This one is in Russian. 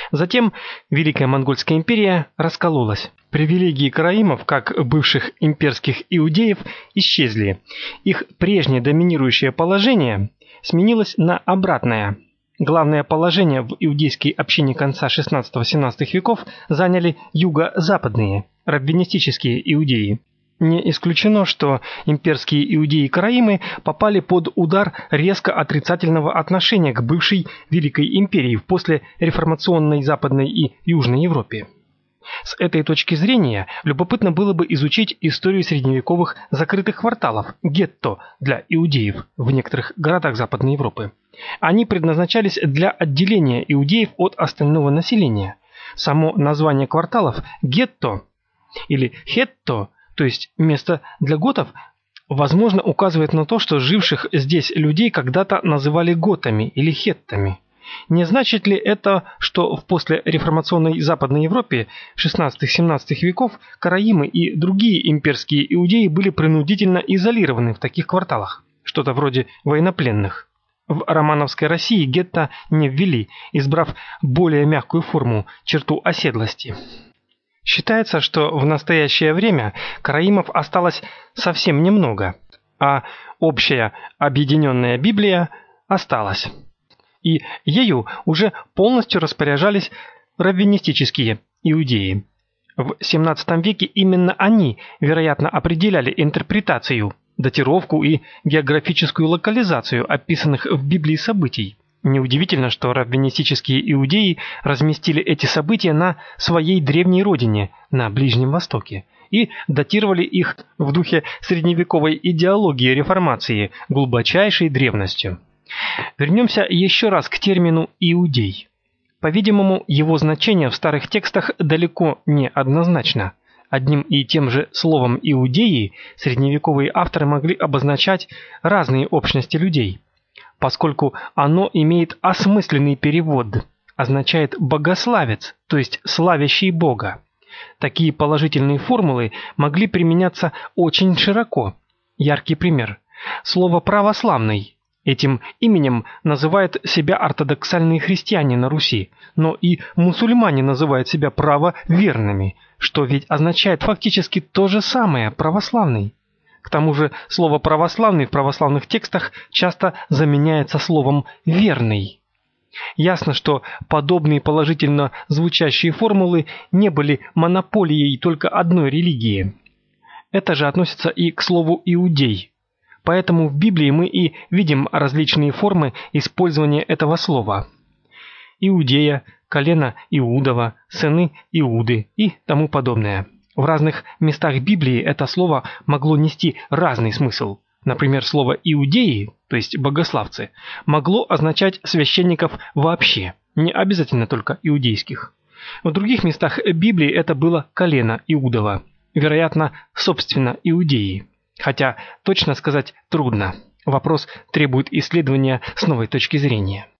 Затем Великая Монгольская империя раскололась. Привилегии караимов, как бывших имперских иудеев, исчезли. Их прежнее доминирующее положение сменилось на обратное. Главное положение в иудейской общине конца XVI-XVII веков заняли юго-западные, раввинистические иудеи. Не исключено, что имперские иудеи-караимы попали под удар резко отрицательного отношения к бывшей Великой империи в послереформационной Западной и Южной Европе. С этой точки зрения любопытно было бы изучить историю средневековых закрытых кварталов, гетто для иудеев в некоторых городах Западной Европы. Они предназначались для отделения иудеев от остального населения. Само название кварталов гетто или хетто, то есть место для готов, возможно, указывает на то, что живших здесь людей когда-то называли готами или хеттами. Не значит ли это, что в послереформационной Западной Европе XVI-XVII веков караимы и другие имперские иудеи были принудительно изолированы в таких кварталах, что-то вроде военнопленных? В романовской России гетто не ввели, избрав более мягкую форму, черту оседлости. Считается, что в настоящее время караимов осталось совсем немного, а общая объединенная Библия осталась. И ею уже полностью распоряжались раввинистические иудеи. В XVII веке именно они, вероятно, определяли интерпретацию, датировку и географическую локализацию описанных в Библии событий. Неудивительно, что раввинистические иудеи разместили эти события на своей древней родине, на Ближнем Востоке, и датировали их в духе средневековой идеологии реформации, глубочайшей древностью. Вернемся еще раз к термину «иудей». По-видимому, его значение в старых текстах далеко не однозначно. Одним и тем же словом «иудеи» средневековые авторы могли обозначать разные общности людей, поскольку оно имеет осмысленный перевод, означает «богославец», то есть «славящий Бога». Такие положительные формулы могли применяться очень широко. Яркий пример. Слово «православный». Этим именем называют себя ортодоксальные христиане на Руси, но и мусульмане называют себя правоверными, что ведь означает фактически то же самое «православный». К тому же слово «православный» в православных текстах часто заменяется словом «верный». Ясно, что подобные положительно звучащие формулы не были монополией только одной религии. Это же относится и к слову «иудей». Поэтому в Библии мы и видим различные формы использования этого слова. Иудея, колено Иудова, сыны Иуды и тому подобное. В разных местах Библии это слово могло нести разный смысл. Например, слово «иудеи», то есть богославцы, могло означать священников вообще, не обязательно только иудейских. В других местах Библии это было колено Иудова, вероятно, собственно, иудеи. Хотя точно сказать трудно. Вопрос требует исследования с новой точки зрения.